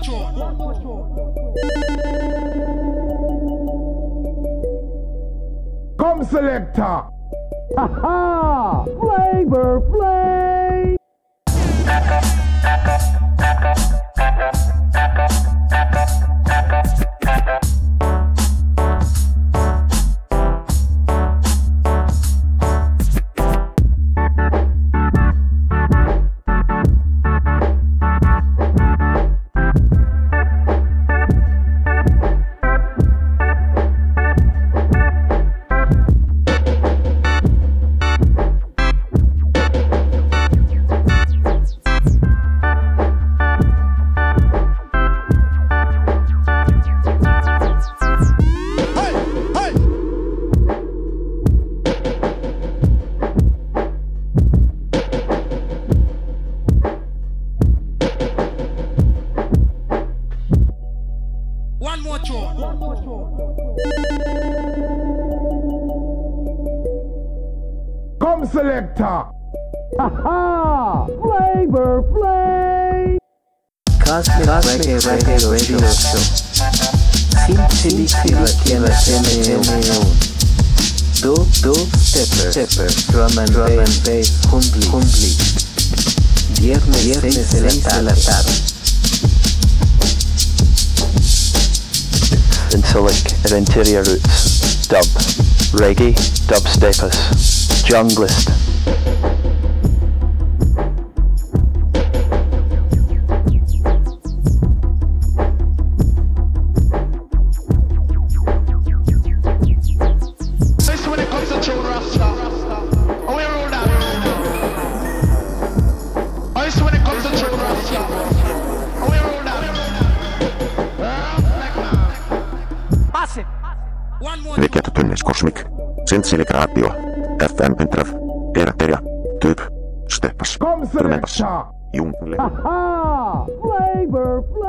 Come selector. Ha-ha! Flavor Flay! One more tune. Come selector. Ha-ha! Flavor Flay! Cosmic Reggae Radio Show. Simply Stepper, Drum and Bass, Humbly. Viernes 6 de la tarde. Incilic at Interior Roots, Dub, Reggae, Dubsteppers, Junglist. Vegetatunnus Cosmic, Sentsiligraatio, FM Pentrav, Erateria, Typ, Steppas, Turmentas, Jungle. Ha-ha! Flavor Flay!